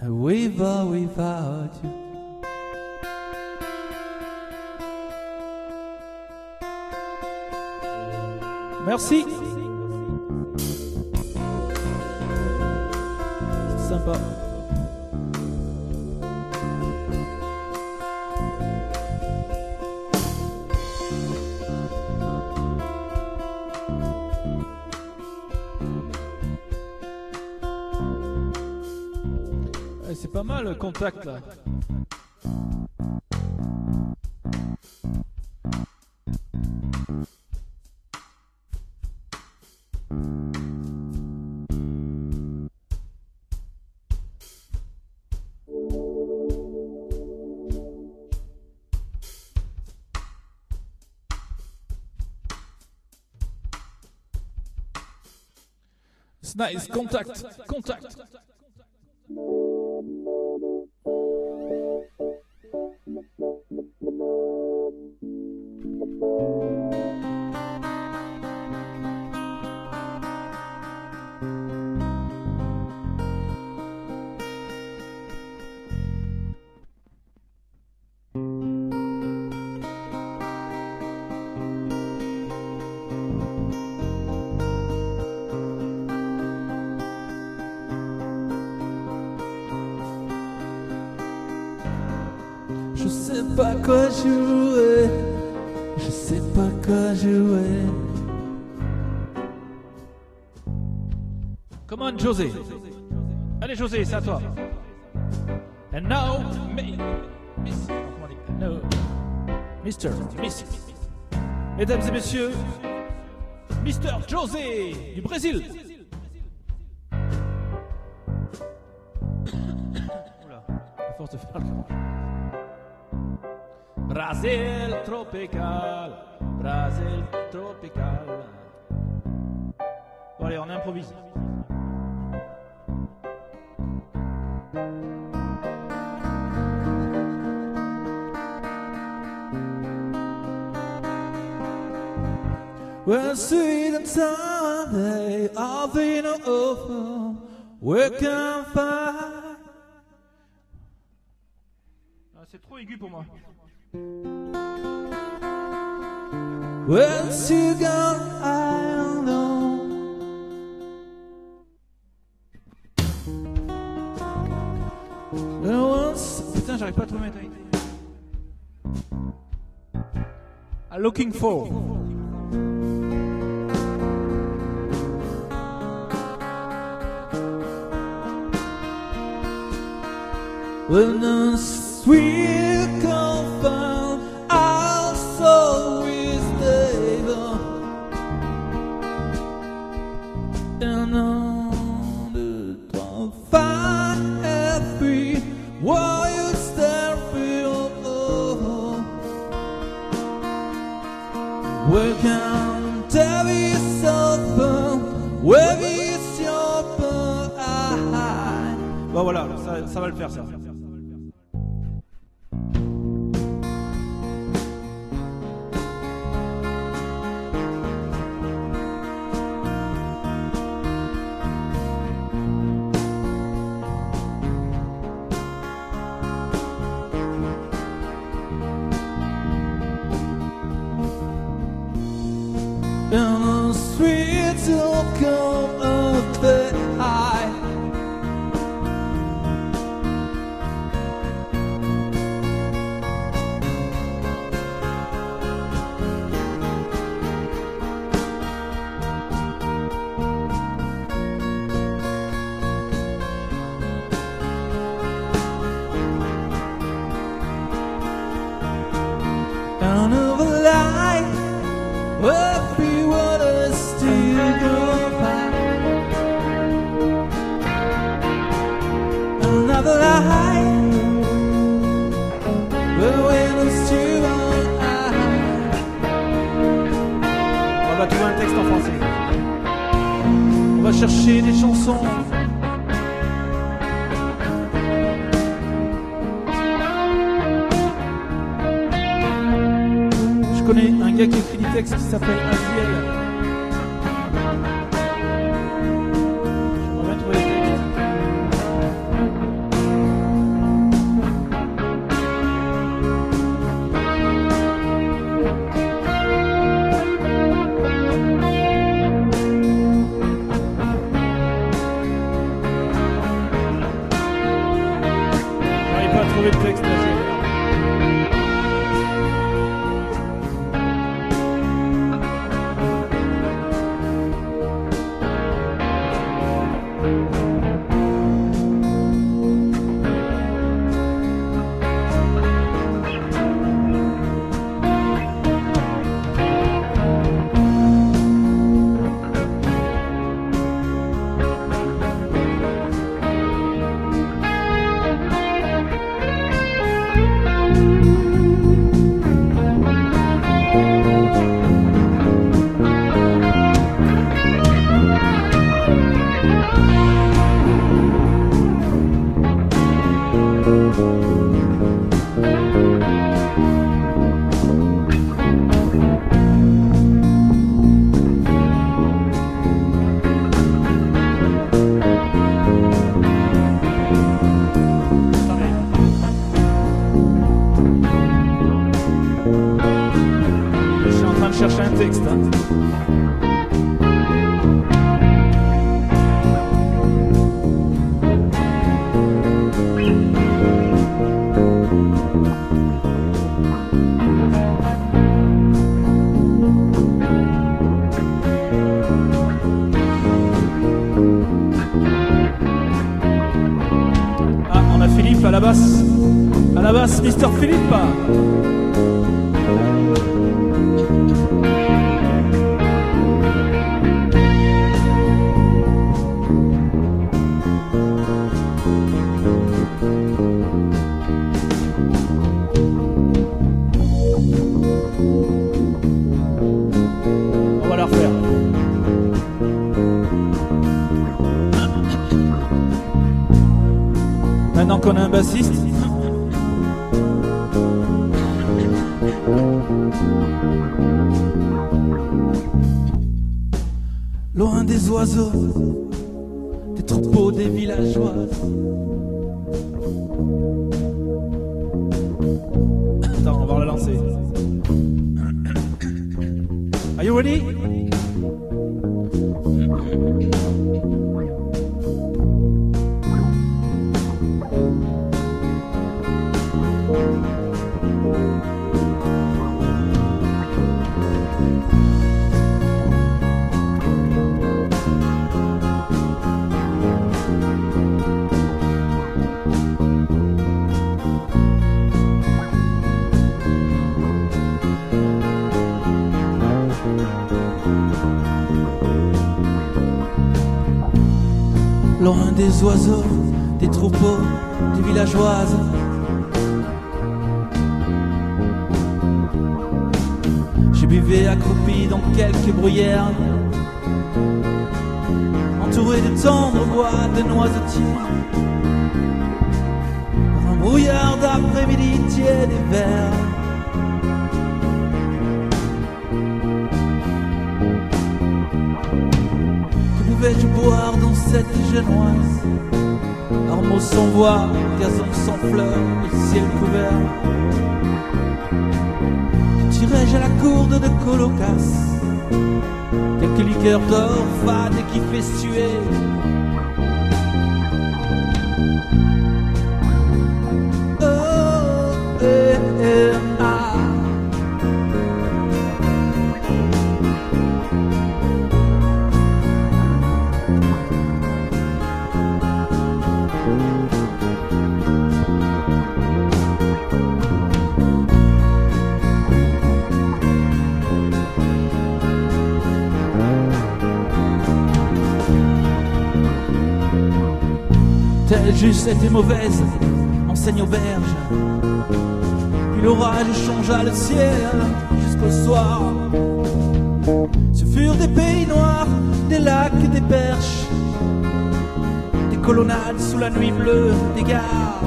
with or without you. Merci. C'est sympa. C'est pas mal le contact là. It's nice, contact. Je sais pas quoi jouer, je sais pas quoi jouer. Come on, José. Allez, José, c'est à toi. And now, Mr. Miss. Mesdames et messieurs, Mr. José du Brésil. Oula, à force de faire le... Brasil tropical, Brasil tropical. Bon allez, on improvise. Well, sweet and Sunday, all the over, we can find. C'est trop aigu pour moi. Once you gone, I know. Once... Putain, j'arrive pas à trouver ma taille. I'm looking for. When the sweet confound our soul is stable, and on the 5 every wild star feel welcome to be sober, where is your eye. Bon voilà, ça va le faire ça. And the streets will come up the high. Down of a light, every water still go by. Another light, when it's too high. On va trouver un texte en français. On va chercher des chansons. Je connais un gars qui écrit des textes qui s'appelle Aziel. J'aimerais bien trouver les textes. trouvé le texte, là, c'est chercher un texte. Ah, on a Philippe à la basse. À la basse, Mister Philippe. On va la refaire. Maintenant qu'on a un bassiste. Loin des oiseaux, des troupeaux, des villageoises. Attends, on va relancer. Are you ready? Loin des oiseaux, des troupeaux, des villageoises. Je buvais accroupi dans quelques bruyères, entouré de tendres bois de noisetiers, dans un brouillard d'après-midi tiède et vert. Pouvais-je boire dans cette genoise, ormeaux sans voix, gazon sans fleurs, le ciel couvert? Tirais-je à la courde de Colocasse quelques liqueurs d'or fade qui fait suer? Oh, ah. Telle juste était mauvaise, enseigne auberge. Puis l'orage changea le ciel jusqu'au soir. Ce furent des pays noirs, des lacs, des perches, des colonnades sous la nuit bleue des gares.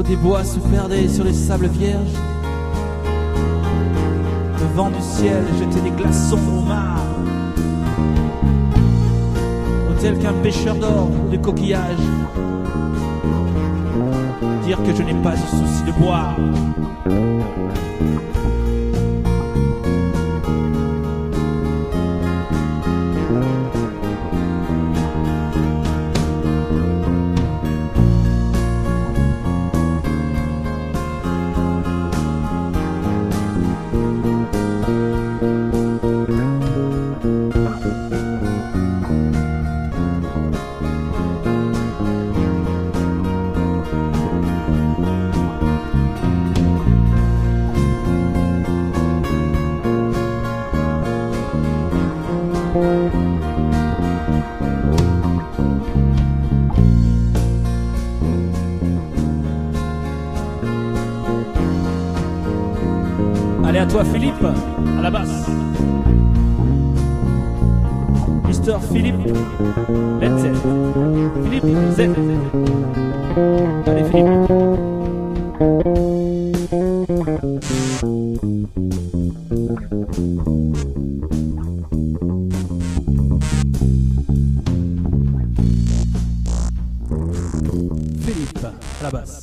des bois se perdaient sur les sables vierges. Le vent du ciel jetait des glaçons au mar, tel qu'un pêcheur d'or ou de coquillages. Dire que je n'ai pas le souci de boire. Allez, à toi Philippe, à la basse. Mister Philippe, let's Z. Philippe, Z. Allez Philippe. Philippe, à la basse.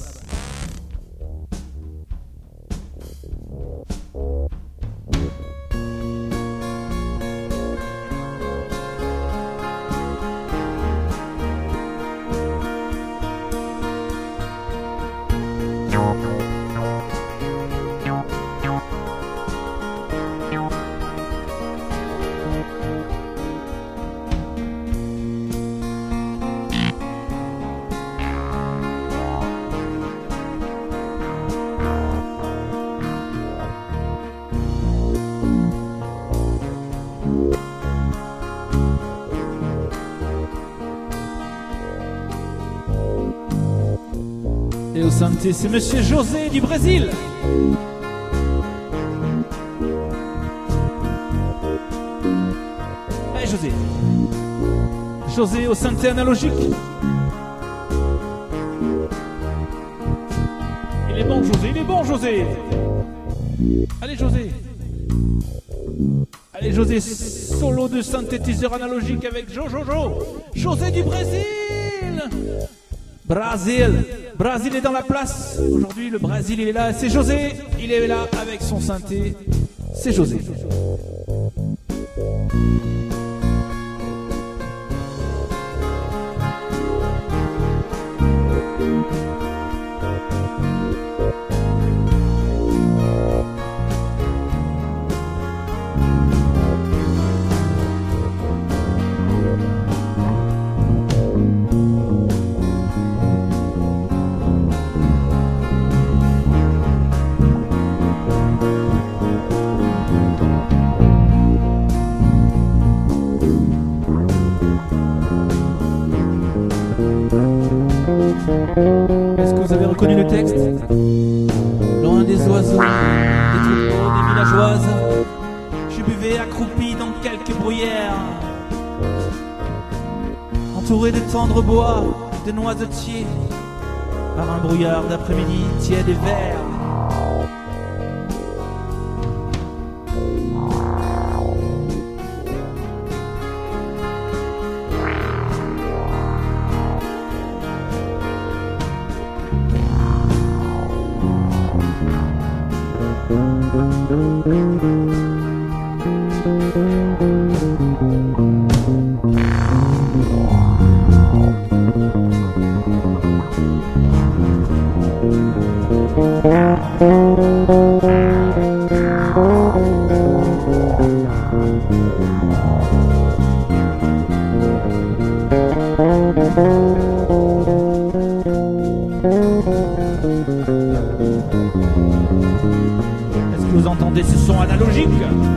Et au synthé, c'est Monsieur José du Brésil. Allez José. José au synthé analogique. Il est bon José, il est bon José. Allez José. Allez José, solo de synthétiseur analogique avec Jojo. José du Brésil. Brésil est dans la place. Aujourd'hui, le Brésil, il est là. C'est José. Il est là avec son synthé. C'est José. Est-ce que vous avez reconnu le texte? Loin des oiseaux, des troupeaux, des villageoises, je buvais accroupi dans quelques bruyères, entouré de tendres bois, de noisetiers, par un brouillard d'après-midi tiède et vert. Est-ce que vous entendez ce son analogique?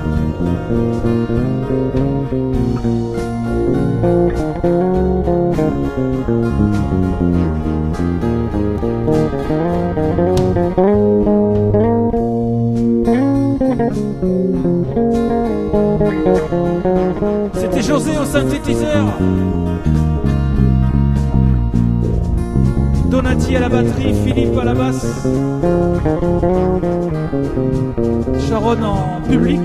C'était José au synthétiseur. Donati à la batterie, Philippe à la basse. Sharon en public.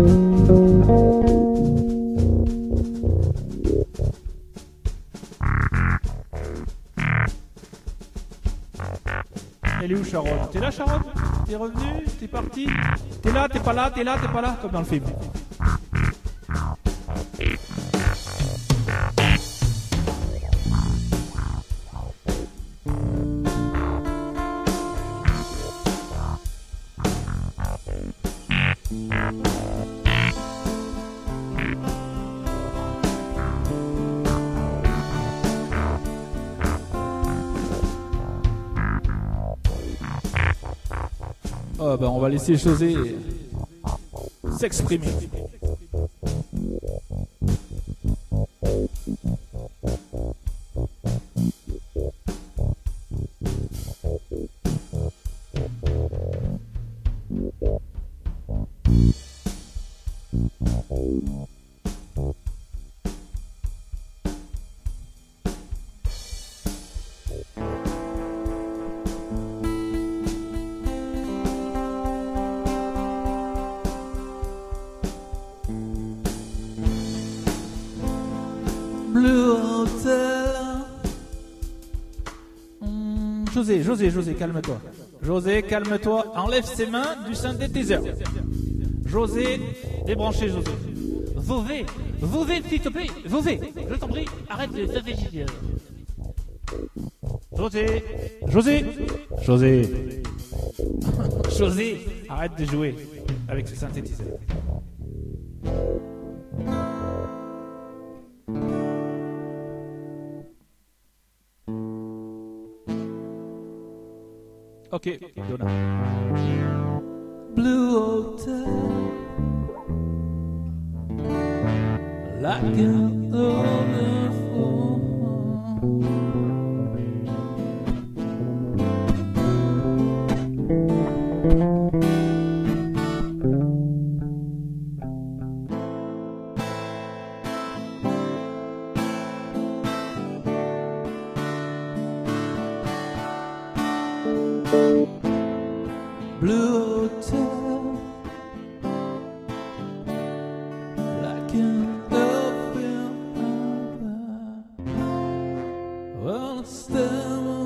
Elle est où Sharon? T'es là Sharon? T'es revenu? T'es parti? T'es là? T'es pas là? T'es là? T'es pas là? Comme dans le film. Oh, ben on va laisser José s'exprimer. Blue Hotel. José, calme-toi. José, calme-toi. Enlève ses mains du synthétiseur. José, débranchez José. Vosé, s'il te plaît, Vosé, je t'en prie, arrête de synthétiser. José, arrête de jouer avec ce synthétiseur. Ok, Donna. Blue Hotel, like an overflow. Blue Hotel, like an open well, stand